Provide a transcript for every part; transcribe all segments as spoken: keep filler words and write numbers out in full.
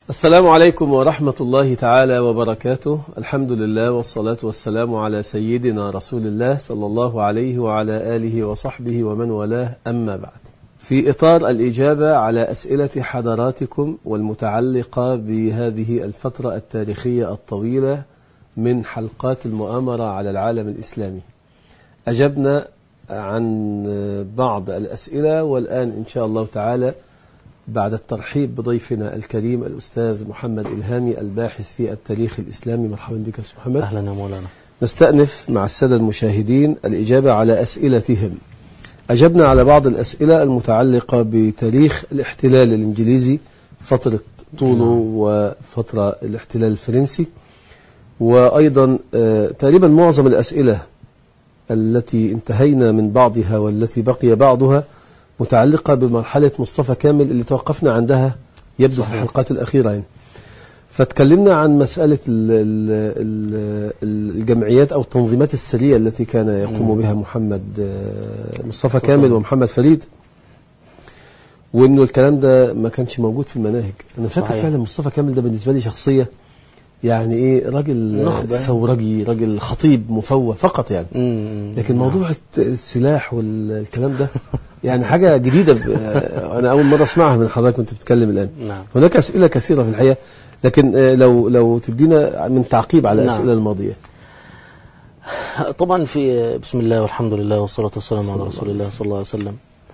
السلام عليكم ورحمة الله تعالى وبركاته. الحمد لله والصلاة والسلام على سيدنا رسول الله صلى الله عليه وعلى آله وصحبه ومن والاه، أما بعد. في إطار الإجابة على أسئلة حضراتكم والمتعلقة بهذه الفترة التاريخية الطويلة من حلقات المؤامرة على العالم الإسلامي، أجبنا عن بعض الأسئلة، والآن إن شاء الله تعالى بعد الترحيب بضيفنا الكريم الأستاذ محمد إلهامي الباحث في التاريخ الإسلامي، مرحبا بك أستاذ محمد. أهلا يا مولانا. نستأنف مع السادة المشاهدين الإجابة على أسئلتهم. أجبنا على بعض الأسئلة المتعلقة بتاريخ الاحتلال الإنجليزي، فترة طوله وفترة الاحتلال الفرنسي، وأيضا تقريبا معظم الأسئلة التي انتهينا من بعضها والتي بقي بعضها متعلقة بمرحلة مصطفى كامل اللي توقفنا عندها يبدو صحيح. في الحلقات الأخيرة يعني. فتكلمنا عن مسألة الجمعيات أو التنظيمات السرية التي كان يقوم بها محمد مصطفى كامل ومحمد فريد، وإنه الكلام ده ما كانش موجود في المناهج. أنا فاكر فعلا مصطفى كامل ده بالنسبة لي شخصية يعني إيه، راجل ثورجي، راجل خطيب مفوه فقط يعني، لكن موضوع السلاح والكلام ده يعني حاجة جديدة. أنا أول مرة أسمعها من حضرتك وأنت بتتكلم الآن. نعم. هناك أسئلة كثيرة في الحقيقة، لكن لو لو تدينا من تعقيب على الأسئلة نعم. الماضية. طبعا في بسم الله والحمد لله والصلاة والسلام على رسول الله صلى الله عليه وسلم.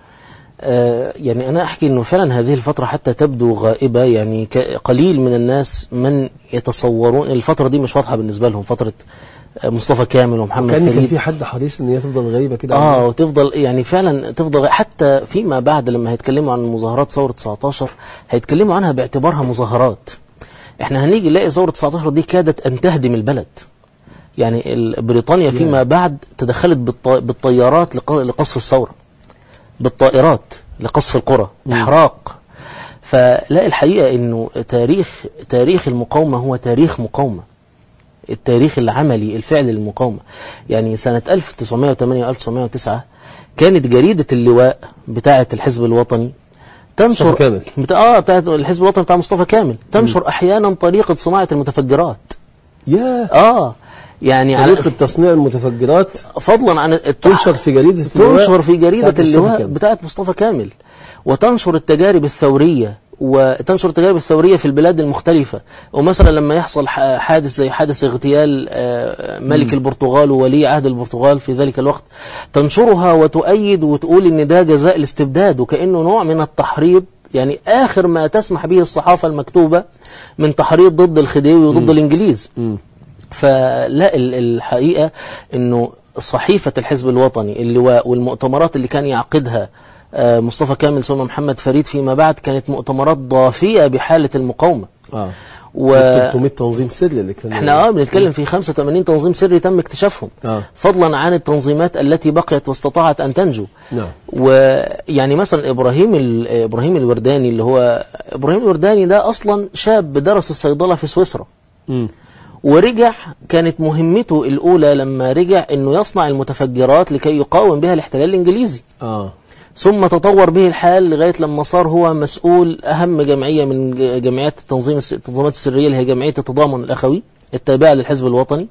آه يعني أنا أحكي أنه فعلا هذه الفترة حتى تبدو غائبة، يعني قليل من الناس من يتصورون الفترة دي مش واضحة بالنسبة لهم، فترة مصطفى كامل ومحمد فريد. كان في حد حريص ان هي تفضل غريبة كده اه وتفضل يعني فعلا تفضل، حتى فيما بعد لما هيتكلموا عن مظاهرات ثورة تسعتاشر هيتكلموا عنها باعتبارها مظاهرات. احنا هنيجي نلاقي ثورة تسعتاشر دي كادت ان تهدم البلد. يعني بريطانيا فيما بعد تدخلت بالطيارات لقصف الثورة، بالطائرات لقصف القرى، احراق. فلا الحقيقة انه تاريخ تاريخ المقاومة هو تاريخ مقاومة، التاريخ العملي الفعل للمقاومة. يعني سنة ألف وتسعمائة وثمانية وألف وتسعمائة وتسعة كانت جريدة اللواء بتاعة الحزب الوطني تنشر كامل. بتاع اه بتاعة الحزب الوطني بتاع مصطفى كامل تنشر م. أحيانا طريقة صناعة المتفجرات. ياه اه يعني طريقة تصنيع المتفجرات فضلا عن تنشر في جريدة اللواء تنشر في جريدة اللواء بتاعة مصطفى كامل، وتنشر التجارب الثورية وتنشر التجارب الثورية في البلاد المختلفة. ومثلا لما يحصل حادث زي حادث اغتيال ملك م. البرتغال وولي عهد البرتغال في ذلك الوقت، تنشرها وتؤيد وتقول ان ده جزاء الاستبداد، وكأنه نوع من التحريض، يعني آخر ما تسمح به الصحافة المكتوبة من تحريض ضد الخديوي وضد م. الإنجليز. م. فلا الحقيقة انه صحيفة الحزب الوطني اللواء والمؤتمرات اللي كان يعقدها مصطفى كامل ثم محمد فريد فيما بعد كانت مؤتمرات ضافية بحالة المقاومة. اه و ثلاثمائة تنظيم سري اللي كان احنا اه بنتكلم في خمسة وثمانين تنظيم سري تم اكتشافهم، آه. فضلا عن التنظيمات التي بقيت واستطاعت ان تنجو. نعم. ويعني مثلا ابراهيم ابراهيم الورداني اللي هو ابراهيم الورداني ده اصلا شاب درس الصيدلة في سويسرا. م. ورجع كانت مهمته الاولى لما رجع انه يصنع المتفجرات لكي يقاوم بها الاحتلال الانجليزي. اه ثم تطور به الحال لغاية لما صار هو مسؤول أهم جمعية من جمعيات التنظيم التنظيمات السرية اللي هي جمعية التضامن الأخوي التابعة للحزب الوطني.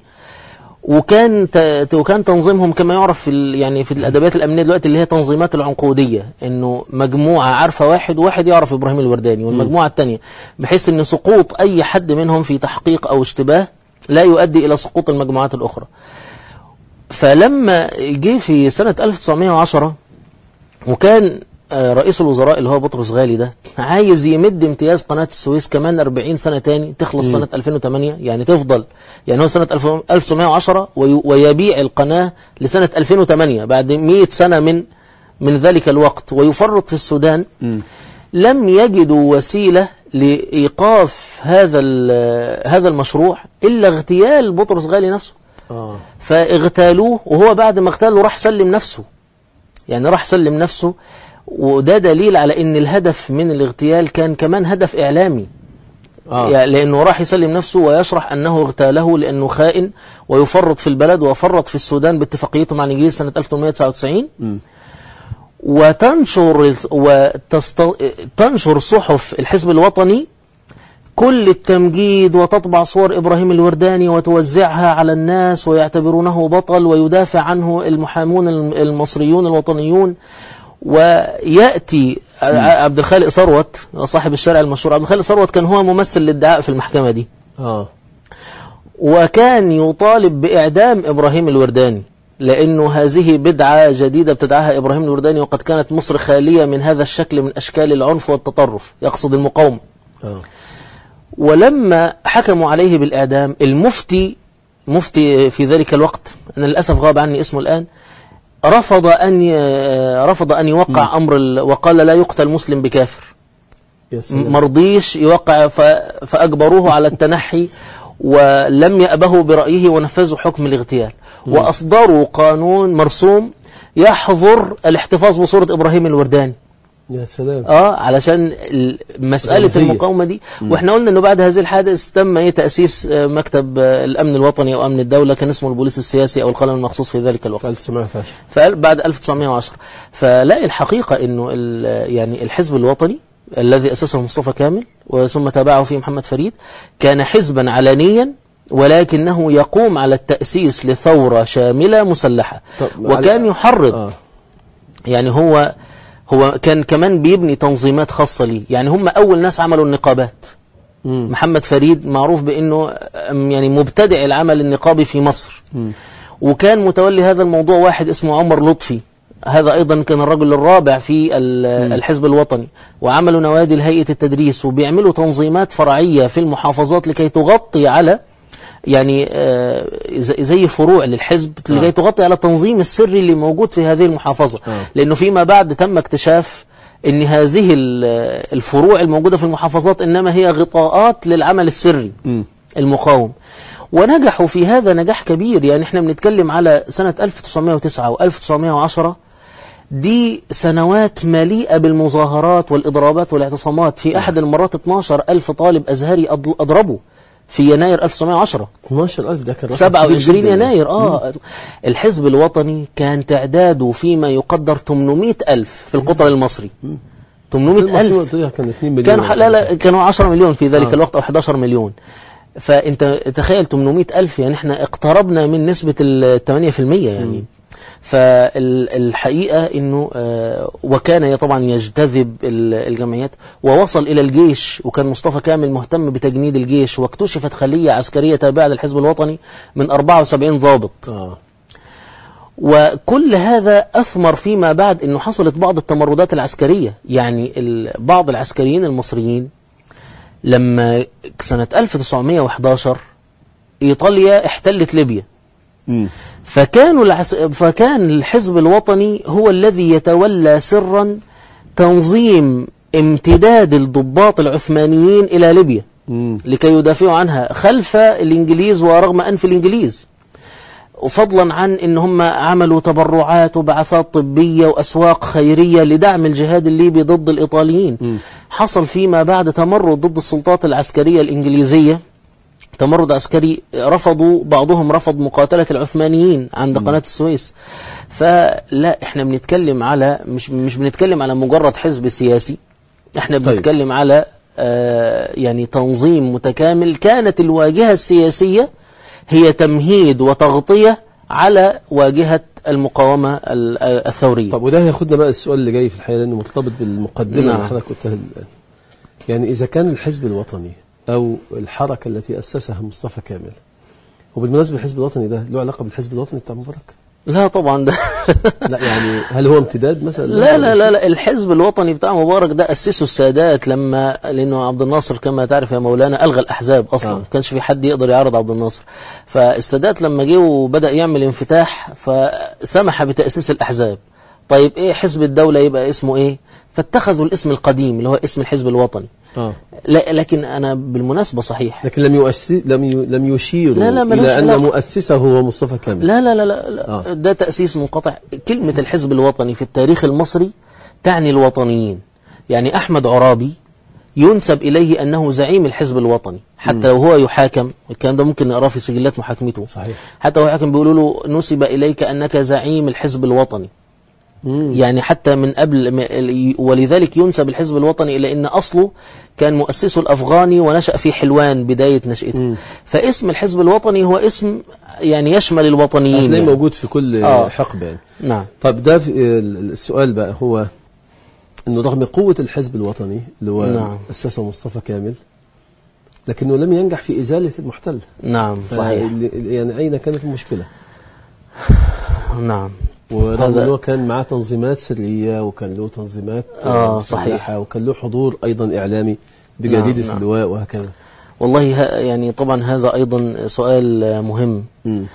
وكان وكان تنظيمهم كما يعرف في يعني في الأدبيات الأمنية دلوقتي اللي هي تنظيمات العنقودية، إنه مجموعة عارفة واحد واحد يعرف إبراهيم الورداني والمجموعة الثانية، بحيث إن سقوط أي حد منهم في تحقيق أو اشتباه لا يؤدي إلى سقوط المجموعات الأخرى. فلما جه في سنة ألف وتسعمائة وعشرة وكان رئيس الوزراء اللي هو بطرس غالي ده عايز يمد امتياز قناة السويس كمان أربعين سنة تاني تخلص م. سنة ألفين وثمانية، يعني تفضل يعني هو سنة ألف وتسعمائة وعشرة ويبيع القناة لسنة ألفين وثمانية بعد مئة سنة من من ذلك الوقت، ويفرط في السودان. م. لم يجدوا وسيلة لإيقاف هذا هذا المشروع إلا اغتيال بطرس غالي نفسه. آه. فاغتالوه، وهو بعد ما اغتاله راح سلم نفسه، يعني راح سلم نفسه. وده دليل على ان الهدف من الاغتيال كان كمان هدف اعلامي. آه. يعني لانه راح يسلم نفسه ويشرح انه اغتاله لانه خائن ويفرط في البلد، وفرط في السودان باتفاقيته مع الانجليز سنة ألف وثمانمائة وتسعة وتسعين. م. وتنشر وتنشر صحف الحزب الوطني كل التمجيد وتطبع صور إبراهيم الورداني وتوزعها على الناس ويعتبرونه بطل ويدافع عنه المحامون المصريون الوطنيون. ويأتي عبد الخالق ثروت صاحب الشارع المشهور، عبد الخالق ثروت كان هو ممثل للدعاء في المحكمة دي آه. وكان يطالب بإعدام إبراهيم الورداني لأنه هذه بدعة جديدة ابتدعها إبراهيم الورداني، وقد كانت مصر خالية من هذا الشكل من أشكال العنف والتطرف، يقصد المقاومة. آه. ولما حكموا عليه بالإعدام، المفتي مفتي في ذلك الوقت، أنا للأسف غاب عني اسمه الآن، رفض أن رفض أن يوقع م. أمر وقال لا يقتل مسلم بكافر. مرضيش يوقع فأجبروه على التنحي ولم يأبهوا برأيه ونفذوا حكم الاغتيال. م. وأصدروا قانون مرسوم يحظر الاحتفاظ بصورة إبراهيم الورداني. يا سلام. اه علشان مسألة المقاومة دي. م. واحنا قلنا انه بعد هذه الحادث تم تأسيس مكتب الامن الوطني او امن الدولة، كان اسمه البوليس السياسي او القلم المخصوص في ذلك الوقت. في ألف وتسعمائة وعشرة. فبعد ألف وتسعمائة وعشرة فلاقي الحقيقة انه يعني الحزب الوطني الذي اسسه مصطفى كامل وثم تابعه فيه محمد فريد كان حزبا علنيا، ولكنه يقوم على التأسيس لثورة شاملة مسلحة. وكان يحرض آه. يعني هو هو كان كمان بيبني تنظيمات خاصة ليه. يعني هم أول ناس عملوا النقابات. مم. محمد فريد معروف بأنه يعني مبتدع العمل النقابي في مصر. مم. وكان متولي هذا الموضوع واحد اسمه عمر لطفي، هذا أيضا كان الرجل الرابع في الحزب الوطني، وعملوا نوادي لهيئة التدريس وبيعملوا تنظيمات فرعية في المحافظات لكي تغطي على يعني زي فروع للحزب لكي تغطي على التنظيم السري اللي موجود في هذه المحافظة. آه. لأنه فيما بعد تم اكتشاف أن هذه الفروع الموجودة في المحافظات إنما هي غطاءات للعمل السري م. المقاوم. ونجحوا في هذا نجاح كبير. يعني احنا بنتكلم على سنة ألف وتسعمائة وتسعة وألف وتسعمائة وعشرة، دي سنوات مليئة بالمظاهرات والإضرابات والاعتصامات. في أحد المرات اثني عشر ألف طالب أزهري أضربوا في يناير ألف وتسعمائة وعشرة. اثني عشر ألف ده كان سبعة وعشرين يناير. اه مم. الحزب الوطني كان تعداده فيما يقدر ثمانمائة ألف في القطر المصري. مم. ثمانمائة ألف كان اثنين مليون كانوا لا لا كانوا عشرة مليون في ذلك آه. الوقت أو أحد عشر مليون. فأنت تخيل ثمانمائة ألف، يعني احنا اقتربنا من نسبة ال ثمانية بالمئة يعني. مم. فالحقيقة انه وكان طبعا يجتذب الجمعيات ووصل الى الجيش، وكان مصطفى كامل مهتم بتجنيد الجيش، واكتشفت خلية عسكرية تابعة للحزب الوطني من أربعة وسبعين ضابط. آه. وكل هذا أثمر فيما بعد انه حصلت بعض التمردات العسكرية. يعني بعض العسكريين المصريين لما سنة ألف وتسعمائة وأحد عشر إيطاليا احتلت ليبيا، م. فكانوا العس... فكان الحزب الوطني هو الذي يتولى سرا تنظيم امتداد الضباط العثمانيين إلى ليبيا م. لكي يدافعوا عنها خلف الإنجليز ورغم أنف الإنجليز، وفضلا عن إن هم عملوا تبرعات وبعثات طبية وأسواق خيرية لدعم الجهاد الليبي ضد الإيطاليين. م. حصل فيما بعد تمرد ضد السلطات العسكرية الإنجليزية، تمرد عسكري، رفضوا بعضهم رفض مقاتلة العثمانيين عند قناة السويس. فلا احنا بنتكلم على مش مش بنتكلم على مجرد حزب سياسي، احنا بنتكلم طيب. على آه يعني تنظيم متكامل. كانت الواجهة السياسية هي تمهيد وتغطية على واجهة المقاومة الثورية. طب وده هياخدنا بقى السؤال اللي جاي في الحقيقة لأنه مرتبط بالمقدمة نعم. اللي حضرتك قلتها الآن. يعني إذا كان الحزب الوطني أو الحركة التي أسسها مصطفى كامل، وبالمناسبة الحزب الوطني ده له علاقة بالحزب الوطني بتاع مبارك؟ لا طبعا ده لا يعني هل هو امتداد مثلا؟ لا لا لا, لا الحزب الوطني بتاع مبارك ده أسسه السادات لما، لأنه عبد الناصر كما تعرف يا مولانا ألغى الأحزاب أصلا. آه. ما كانش في حد يقدر يعارض عبد الناصر، فالسادات لما جه وبدأ يعمل انفتاح فسمح بتأسيس الأحزاب. طيب إيه حزب الدولة يبقى اسمه إيه؟ فاتخذوا الاسم القديم اللي هو اسم الحزب الوطني. آه. لا لكن أنا بالمناسبة صحيح، لكن لم يؤسس لم ي... لم يشيروا لا لا إلى أن مؤسسه هو مصطفى كامل. لا لا لا, لا, لا. آه. ده تأسيس منقطع. كلمة الحزب الوطني في التاريخ المصري تعني الوطنيين. يعني أحمد عرابي ينسب إليه أنه زعيم الحزب الوطني، حتى لو هو يحاكم، الكلام ده ممكن نقراه في سجلات محاكمته. صحيح. حتى هو يحاكم بيقولوا له نسب إليك أنك زعيم الحزب الوطني. مم. يعني حتى من قبل، ولذلك ينسب الحزب الوطني إلى أن أصله كان مؤسسه الأفغاني ونشأ في حلوان بداية نشأته. مم. فاسم الحزب الوطني هو اسم يعني يشمل الوطنيين، هتلاقيه يعني موجود في كل آه. حقبة يعني. نعم. طب ده السؤال بقى هو أنه رغم قوة الحزب الوطني اللي هو نعم. أسسه مصطفى كامل، لكنه لم ينجح في إزالة المحتل. نعم صحيح. يعني أين كانت المشكلة؟ نعم. ورغم أنه كان معاه تنظيمات سرية وكان له تنظيمات آه صحيح، وكان له حضور أيضا إعلامي بجريدة نعم. اللواء وهكذا. والله يعني طبعا هذا أيضا سؤال مهم.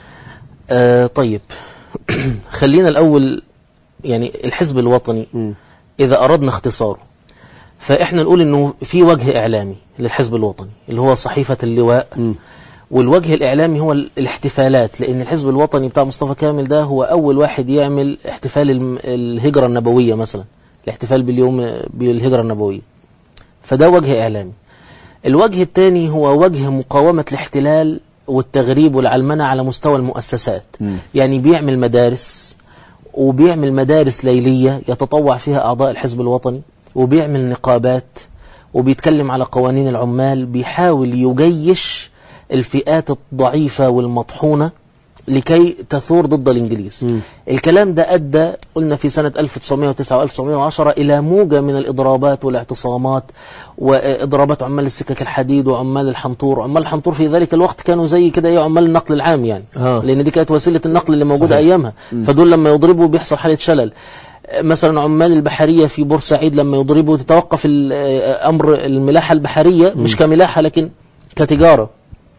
آه طيب خلينا الأول يعني الحزب الوطني م. إذا أردنا اختصاره فإحنا نقول إنه في وجه إعلامي للحزب الوطني اللي هو صحيفة اللواء. م. والوجه الإعلامي هو الاحتفالات، لأن الحزب الوطني بتاع مصطفى كامل ده هو أول واحد يعمل احتفال الهجرة النبوية مثلا، الاحتفال باليوم بالهجرة النبوية، فده وجه إعلامي. الوجه الثاني هو وجه مقاومة الاحتلال والتغريب والعلمنة على مستوى المؤسسات. م. يعني بيعمل مدارس، وبيعمل مدارس ليلية يتطوع فيها أعضاء الحزب الوطني، وبيعمل نقابات، وبيتكلم على قوانين العمال، بيحاول يجيش الفئات الضعيفة والمطحونة لكي تثور ضد الإنجليز. م. الكلام ده أدى قلنا في سنة ألف وتسعمائة وتسعة وألف وتسعمائة وعشرة إلى موجة من الإضرابات والاعتصامات وإضرابات عمال السكك الحديد وعمال الحنطور. عمال الحنطور في ذلك الوقت كانوا زي كده ايه عمال النقل العام يعني، آه. لأن دي كانت وسيلة النقل اللي موجودة صحيح. أيامها. م. فدول لما يضربوا بيحصل حالة شلل. مثلا عمال البحرية في بورسعيد لما يضربوا تتوقف أمر الملاحة البحرية، م. مش كملاحة لكن كتجارة.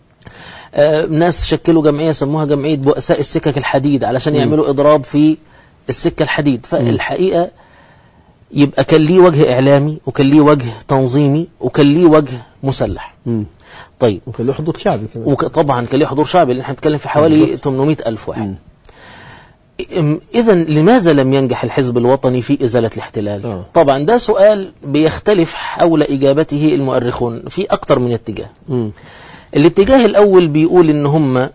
آه ناس شكلوا جمعية سموها جمعية بؤساء السكك الحديد علشان م. يعملوا إضراب في السكة الحديد. فالحقيقة يبقى كان ليه وجه إعلامي، وكان ليه وجه تنظيمي، وكان ليه وجه مسلح. م. طيب وكان له حضور شعبي كمان. وك... طبعا كان له حضور شعبي، لأن احنا بنتكلم في حوالي ثمانمائة ألف واحد. إذا لماذا لم ينجح الحزب الوطني في إزالة الاحتلال؟ آه. طبعا ده سؤال بيختلف حول إجابته المؤرخون في أكتر من اتجاه. م. الاتجاه الأول بيقول إن هم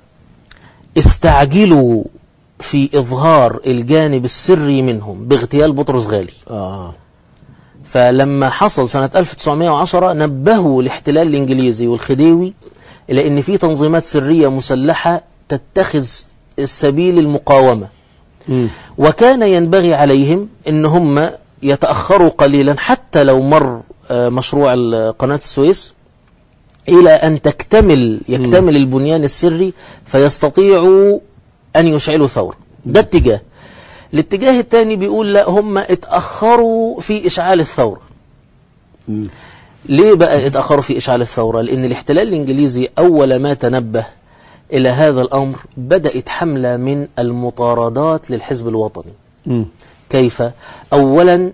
استعجلوا في إظهار الجانب السري منهم باغتيال بطرس غالي. آه. فلما حصل سنة ألف وتسعمائة وعشرة نبهوا الاحتلال الإنجليزي والخديوي إلى أن في تنظيمات سرية مسلحة تتخذ السبيل المقاومة. م. وكان ينبغي عليهم أن هم يتأخروا قليلا حتى لو مر مشروع قناة السويس إلى أن تكتمل يكتمل م. البنيان السري فيستطيعوا أن يشعلوا ثورة. ده اتجاه. الاتجاه الثاني بيقول لا، هم اتأخروا في إشعال الثورة. م. ليه بقى اتأخروا في إشعال الثورة؟ لأن الاحتلال الإنجليزي أول ما تنبه إلى هذا الأمر بدأت حملة من المطاردات للحزب الوطني. م. كيف؟ أولا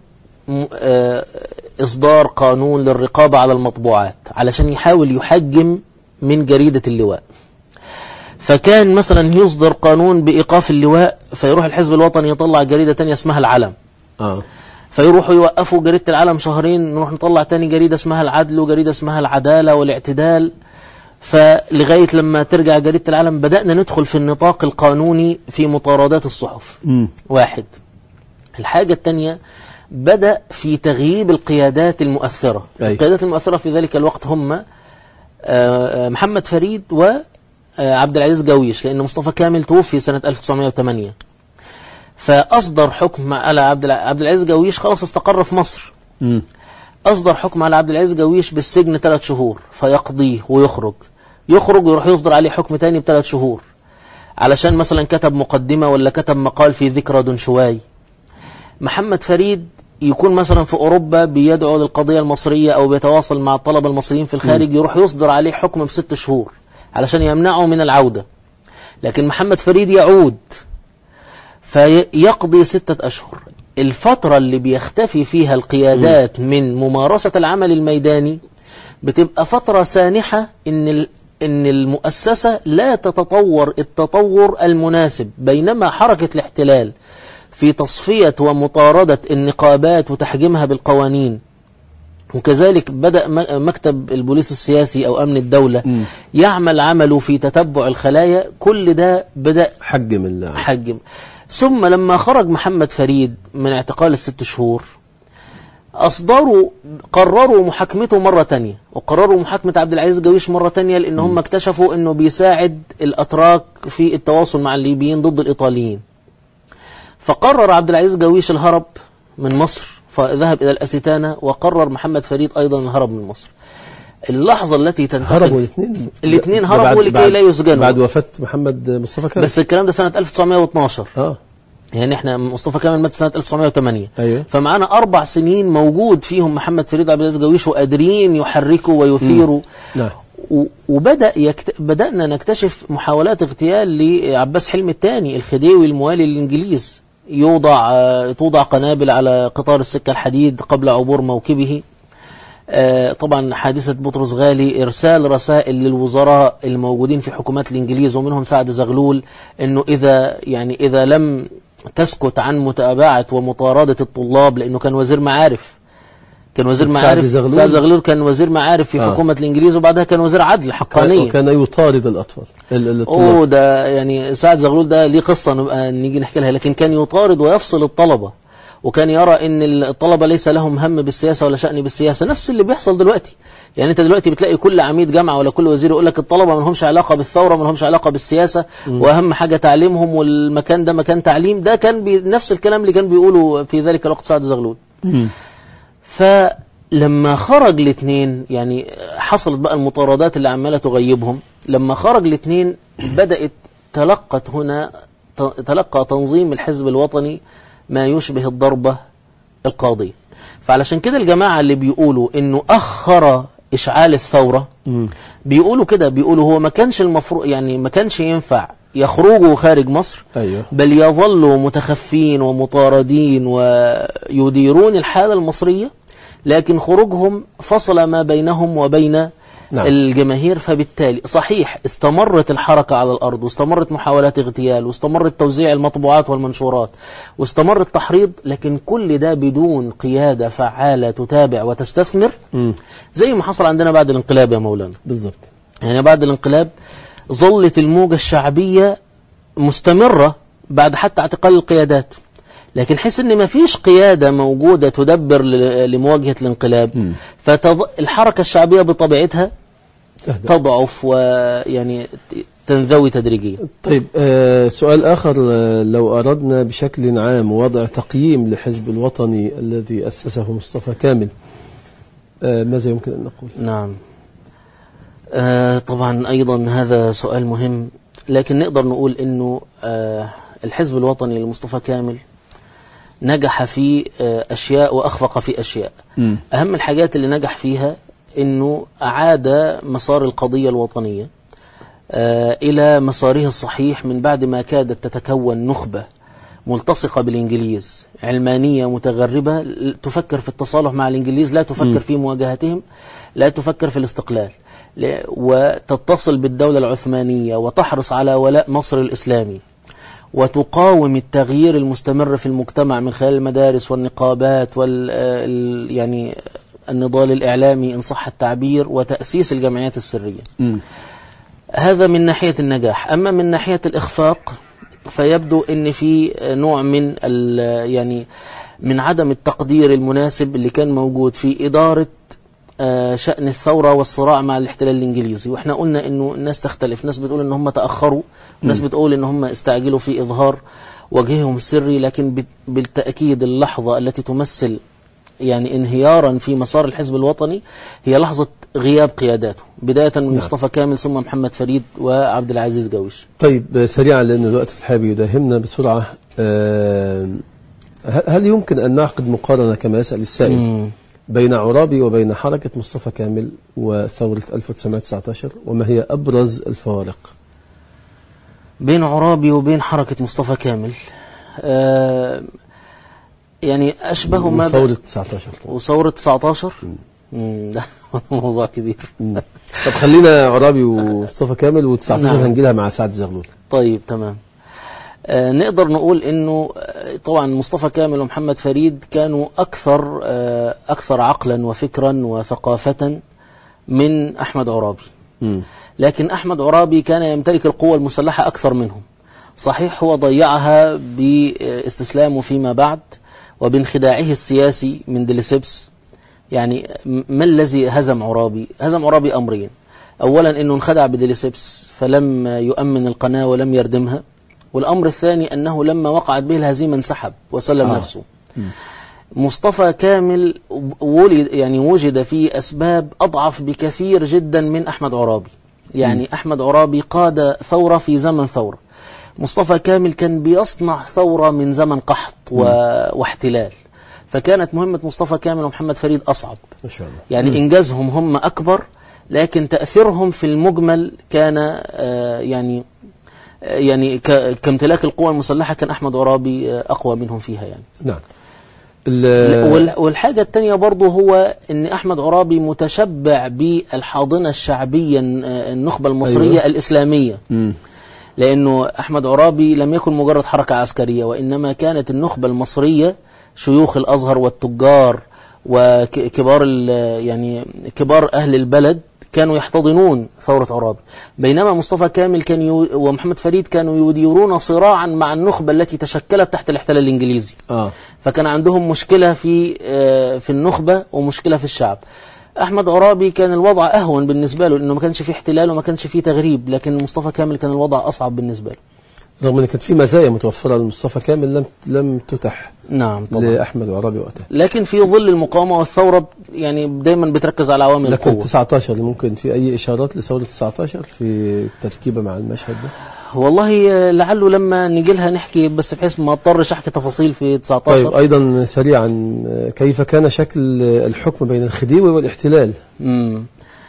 إصدار قانون للرقابة على المطبوعات علشان يحاول يحجم من جريدة اللواء. فكان مثلا يصدر قانون بإيقاف اللواء، فيروح الحزب الوطني يطلع جريدة تانية اسمها العلم. آه. فيروحوا يوقفوا جريدة العلم شهرين، نروح نطلع تاني جريدة اسمها العدل وجريدة اسمها العدالة والاعتدال. فلغاية لما ترجع جريدة العلم بدأنا ندخل في النطاق القانوني في مطاردات الصحف. م. واحد. الحاجة التانية بدأ في تغييب القيادات المؤثرة. أي. القيادات المؤثرة في ذلك الوقت هم محمد فريد وعبد العزيز جويش، لأن مصطفى كامل توفي سنة ألف وتسعمائة وثمانية. فأصدر حكم على عبد العزيز جويش، خلاص استقر في مصر. م. أصدر حكم على عبد العزيز جويش بالسجن ثلاث شهور فيقضيه ويخرج، يخرج ويروح يصدر عليه حكم تاني بثلاث شهور علشان مثلا كتب مقدمة ولا كتب مقال في ذكرى دنشواي. محمد فريد يكون مثلا في أوروبا بيدعو للقضية المصرية أو بيتواصل مع الطلبة المصريين في الخارج، يروح يصدر عليه حكم بست شهور علشان يمنعه من العودة. لكن محمد فريد يعود فيقضي ستة أشهر. الفترة اللي بيختفي فيها القيادات من ممارسة العمل الميداني بتبقى فترة سانحة إن إن المؤسسة لا تتطور التطور المناسب، بينما حركة الاحتلال في تصفية ومطاردة النقابات وتحجيمها بالقوانين، وكذلك بدأ مكتب البوليس السياسي أو أمن الدولة م. يعمل عمله في تتبع الخلايا. كل ده بدأ حجم الله حجم. ثم لما خرج محمد فريد من اعتقال الست شهور أصدروا قرروا محاكمته مرة تانية، وقرروا محاكمة عبد العزيز جويش مرة تانية، لأن هم اكتشفوا أنه بيساعد الأتراك في التواصل مع الليبيين ضد الإيطاليين. فقرر عبد العزيز جويش الهرب من مصر، فذهب إلى الأستانة، وقرر محمد فريد أيضا الهرب من مصر. اللحظة التي تنتقل هربوا الاثنين الاثنين هربوا لكي لا يسجنوا بعد وفاة محمد مصطفى كامل. بس الكلام ده سنة ألف وتسعمائة واثناشر. اه يعني احنا مصطفى كامل مات سنة ألف وتسعمائة وثمانية. أيوه. فمعنا أربع سنين موجود فيهم محمد فريد عبد العزيز جويش، وقادرين يحركوا ويثيروا. نعم. وبدأ يكت... بدأنا نكتشف محاولات اغتيال لعباس حلمي الثاني الخديوي الموالي للإنجليز. يوضع توضع قنابل على قطار السكة الحديد قبل عبور موكبه. آه طبعا حادثة بطرس غالي، إرسال رسائل للوزراء الموجودين في حكومات الإنجليز ومنهم سعد زغلول إنه إذا يعني إذا لم تسكت عن متابعة ومطاردة الطلاب، لأنه كان وزير معارف كان وزير معارف زغلول. سعد زغلول كان وزير معارف في آه. حكومة الإنجليز، وبعدها كان وزير عدل حقانية، وكان يطارد الأطفال. أوه ده يعني سعد زغلول ده ليه قصة نبقى نيجي نحكي لها، لكن كان يطارد ويفصل الطلبة، وكان يرى ان الطلبة ليس لهم هم بالسياسة ولا شأن بالسياسة. نفس اللي بيحصل دلوقتي. يعني انت دلوقتي بتلاقي كل عميد جامعة ولا كل وزير يقول لك الطلبة ما لهمش علاقة بالثورة، ما لهمش علاقة بالسياسة، م. واهم حاجة تعليمهم، والمكان ده مكان تعليم. ده كان بي نفس الكلام اللي كان بيقوله في ذلك الوقت سعد زغلول. م. فلما خرج الاثنين، يعني حصلت بقى المطاردات اللي عمالة تغيبهم. لما خرج الاثنين بدأت تلقت هنا تلقى تنظيم الحزب الوطني ما يشبه الضربة القاضية. فعلشان كده الجماعة اللي بيقولوا انه اخر اشعال الثورة، م. بيقولوا كده، بيقولوا هو ما كانش المفروض، يعني ما كانش ينفع يخرجوا خارج مصر. أيوه. بل يظلوا متخفين ومطاردين ويديرون الحالة المصرية، لكن خروجهم فصل ما بينهم وبين نعم. الجماهير. فبالتالي صحيح استمرت الحركة على الأرض، واستمرت محاولات اغتيال، واستمرت توزيع المطبوعات والمنشورات، واستمر التحريض، لكن كل ده بدون قيادة فعالة تتابع وتستثمر. م. زي ما حصل عندنا بعد الانقلاب يا مولانا بالضبط. يعني بعد الانقلاب ظلت الموجة الشعبية مستمرة بعد حتى اعتقال القيادات، لكن حس ان ما فيش قيادة موجودة تدبر لمواجهة الانقلاب، فالحركة الشعبية بطبيعتها تضعف ويعني تنذوي تدريجيا. طيب آه سؤال آخر، آه لو أردنا بشكل عام وضع تقييم لحزب الوطني الذي أسسه مصطفى كامل، آه ماذا يمكن أن نقول؟ نعم آه طبعا أيضا هذا سؤال مهم، لكن نقدر نقول أنه آه الحزب الوطني لمصطفى كامل نجح في أشياء وأخفق في أشياء. م. أهم الحاجات اللي نجح فيها أنه أعاد مسار القضية الوطنية إلى مساره الصحيح من بعد ما كادت تتكون نخبة ملتصقة بالإنجليز، علمانية متغربة تفكر في التصالح مع الإنجليز، لا تفكر م. في مواجهتهم، لا تفكر في الاستقلال، وتتصل بالدولة العثمانية وتحرص على ولاء مصر الإسلامي، وتقاوم التغيير المستمر في المجتمع من خلال المدارس والنقابات وال يعني النضال الإعلامي إن صح التعبير، وتأسيس الجمعيات السرية. م. هذا من ناحية النجاح. أما من ناحية الإخفاق فيبدو أن في نوع من يعني من عدم التقدير المناسب اللي كان موجود في إدارة شأن الثورة والصراع مع الاحتلال الإنجليزي. وإحنا قلنا إنه الناس تختلف، ناس بتقول إن هم تأخروا، وناس بتقول إن هم استعجلوا في إظهار وجههم السري، لكن بالتأكيد اللحظة التي تمثل يعني انهيارا في مسار الحزب الوطني هي لحظة غياب قياداته، بداية من مصطفى كامل ثم محمد فريد وعبد العزيز جويش. طيب سريعا لأن الوقت في الحقيقة يداهمنا بسرعة، أه هل يمكن أن نعقد مقارنة كما يسأل السائل م. بين عرابي وبين حركة مصطفى كامل وثورة ألف وتسعمائة وتسعة عشر، وما هي أبرز الفوارق بين عرابي وبين حركة مصطفى كامل؟ آه يعني أشبه ما وثورة تسعة عشر وثورة تسعة عشر ده موضوع كبير. طب خلينا عرابي ومصطفى كامل وتسعة عشر نعم. هنجيلها مع سعد زغلول. طيب تمام. آه نقدر نقول انه آه طبعا مصطفى كامل ومحمد فريد كانوا اكثر آه اكثر عقلا وفكرا وثقافة من احمد عرابي. م. لكن احمد عرابي كان يمتلك القوة المسلحة اكثر منهم، صحيح هو ضيعها باستسلامه فيما بعد وبانخداعه السياسي من ديليسيبس. يعني ما الذي هزم عرابي؟ هزم عرابي أمرين: أولا أنه انخدع بديليسيبس فلم يؤمن القناة ولم يردمها، والأمر الثاني أنه لما وقعت به الهزيمة انسحب وسلم آه. نفسه. م. مصطفى كامل ولد يعني وجد في أسباب أضعف بكثير جدا من أحمد عرابي. يعني م. أحمد عرابي قاد ثورة في زمن ثورة، مصطفى كامل كان بيصنع ثورة من زمن قحط و... واحتلال. فكانت مهمة مصطفى كامل ومحمد فريد أصعب ما شاء الله. يعني م. إنجازهم هم أكبر، لكن تأثيرهم في المجمل كان آه يعني آه يعني كامتلاك القوى المسلحة كان أحمد عرابي آه أقوى منهم فيها يعني. نعم. والحاجة الثانية برضو هو أن أحمد عرابي متشبع بالحاضنة الشعبية النخبة المصرية أيوة. الإسلامية. م. لأنه أحمد عرابي لم يكن مجرد حركة عسكرية، وإنما كانت النخبة المصرية شيوخ الأزهر والتجار وكبار يعني كبار أهل البلد كانوا يحتضنون ثورة عرابي، بينما مصطفى كامل كان يو ومحمد فريد كانوا يديرون صراعا مع النخبة التي تشكلت تحت الاحتلال الإنجليزي. آه. فكان عندهم مشكلة في في النخبة ومشكلة في الشعب. أحمد عرابي كان الوضع أهون بالنسبة له لأنه ما كانش فيه احتلال وما كانش فيه تغريب، لكن مصطفى كامل كان الوضع أصعب بالنسبة له، رغم أن كانت في مزايا متوفرة لمصطفى كامل لم لم تتح نعم طبعا لأحمد عرابي وقتها، لكن في ظل المقاومة والثورة يعني دايما بتركز على عوامل القوة. لكن تسعة عشر ممكن في أي إشارات لثورة تسعة عشر في التركيبة مع المشهد ده؟ والله لعله لما نجي لها نحكي، بس بحيث ما اضطرش احكي تفاصيل في تسعة عشر. طيب أيضا سريعا، كيف كان شكل الحكم بين الخديوي والاحتلال؟ مم.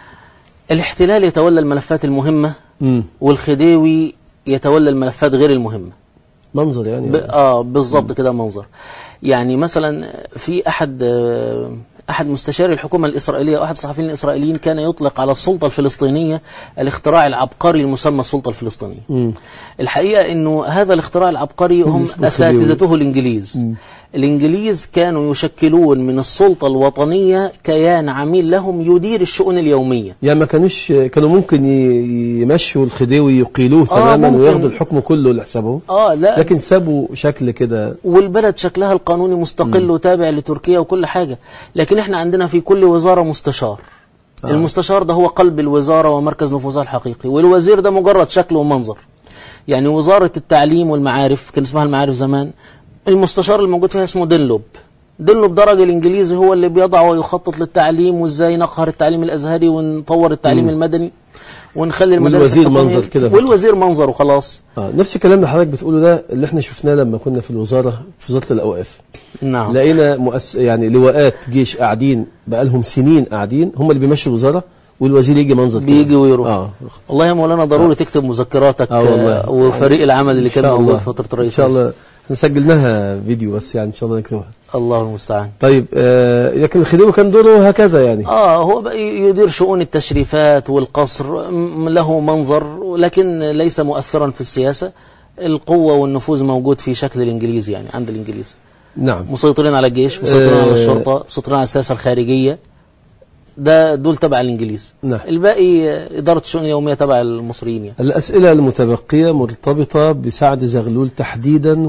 الاحتلال يتولى الملفات المهمة مم. والخديوي يتولى الملفات غير المهمة. منظر يعني, ب... اه بالضبط كده منظر. يعني مثلا في أحد آه أحد مستشاري الحكومة الإسرائيلية وأحد الصحفيين الإسرائيليين كان يطلق على السلطة الفلسطينية الاختراع العبقري المسمى السلطة الفلسطينية. مم. الحقيقة أنه هذا الاختراع العبقري هم أساتذته الإنجليز. مم. الإنجليز كانوا يشكلون من السلطة الوطنية كيان عميل لهم يدير الشؤون اليومية. يعني ما كانوش كانوا ممكن يمشوا الخديوي يقيلوه آه تماما وياخدوا الحكم كله لحسابهم. آه لا، لكن سابوا شكل كده، والبلد شكلها القانوني مستقل وتابع لتركيا وكل حاجة. لكن احنا عندنا في كل وزارة مستشار. آه. المستشار ده هو قلب الوزارة ومركز نفوذها الحقيقي، والوزير ده مجرد شكل ومنظر. يعني وزارة التعليم والمعارف كان اسمها المعارف زمان، المستشار الموجود فيها اسمه دينلوب. دينلوب ده راجل انجليزي هو اللي بيضع ويخطط للتعليم وازاي نقهر التعليم الازهري ونطور التعليم م. المدني ونخلي المدارس والوزير منظر كده، والوزير منظر وخلاص. اه نفس الكلام اللي حضرتك بتقوله ده اللي احنا شفناه لما كنا في الوزاره في وزاره الاوقاف. نعم. لقينا مؤس... يعني لواءات جيش قاعدين بقالهم سنين قاعدين، هم اللي بيمشوا الوزاره والوزير يجي منظر بيجي ويروح. اه والله يا مولانا ضروري آه. تكتب مذكراتك آه وفريق العمل اللي كان موجود فتره رئيس. ان شاء الله احنا سجلناها فيديو بس يعني ان شاء الله نكتبها. الله المستعان. طيب آه لكن الخديوي كان دوره هكذا يعني. اه هو بقى يدير شؤون التشريفات والقصر، له منظر لكن ليس مؤثرا في السياسة. القوة والنفوذ موجود في شكل الانجليزي، يعني عند الانجليز. نعم. مسيطرين على الجيش، مسيطرين آه على الشرطة، مسيطرين على السياسة الخارجية. ده دول تبع الانجليز. نعم. الباقي إدارة الشؤون اليومية تبع المصريين يعني. الأسئلة المتبقية مرتبطة بسعد زغلول تحديدا،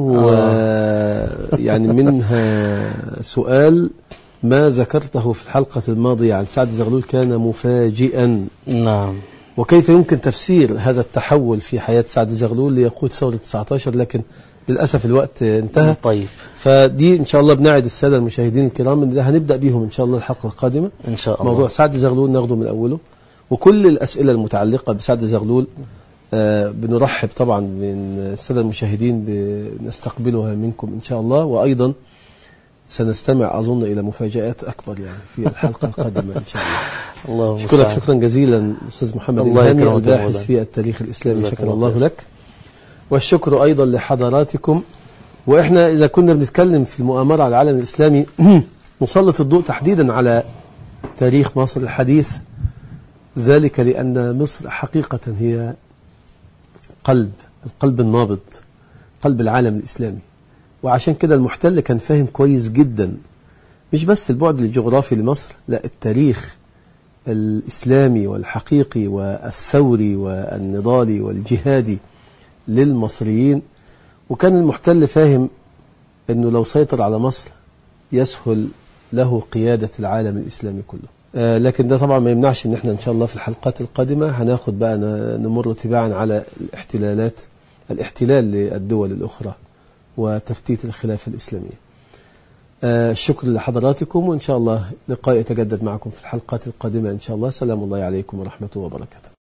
ويعني آه. منها سؤال: ما ذكرته في الحلقة الماضية عن سعد زغلول كان مفاجئا. نعم. وكيف يمكن تفسير هذا التحول في حياة سعد زغلول ليقود ثورة تسعة عشر، لكن للأسف الوقت انتهى. طيب. فدي إن شاء الله بنعد السادة المشاهدين الكرام إن هنبدأ بيهم إن شاء الله الحلقة القادمة إن شاء الله. موضوع سعد زغلول ناخده من أوله، وكل الأسئلة المتعلقة بسعد زغلول آه بنرحب طبعا من السادة المشاهدين بنستقبلها منكم إن شاء الله، وأيضا سنستمع أظن إلى مفاجآت أكبر يعني في الحلقة القادمة إن شاء الله. الله شكرا شكرا جزيلا أستاذ محمد الهاني الباحث في التاريخ الإسلامي، شكرا الله, الله لك. والشكر أيضا لحضراتكم. وإحنا إذا كنا بنتكلم في المؤامرة على العالم الإسلامي نسلط الضوء تحديدا على تاريخ مصر الحديث، ذلك لأن مصر حقيقة هي قلب القلب النابض، قلب العالم الإسلامي. وعشان كده المحتل كان فاهم كويس جدا مش بس البعد الجغرافي لمصر، لا التاريخ الإسلامي والحقيقي والثوري والنضالي والجهادي للمصريين، وكان المحتل فاهم أنه لو سيطر على مصر يسهل له قيادة العالم الإسلامي كله. آه لكن ده طبعا ما يمنعش أن احنا إن شاء الله في الحلقات القادمة هناخد بقى نمر تباعا على الاحتلالات الاحتلال للدول الأخرى وتفتيت الخلافة الإسلامية. آه الشكر لحضراتكم، وإن شاء الله لقاء يتجدد معكم في الحلقات القادمة إن شاء الله. سلام الله عليكم ورحمة وبركاته.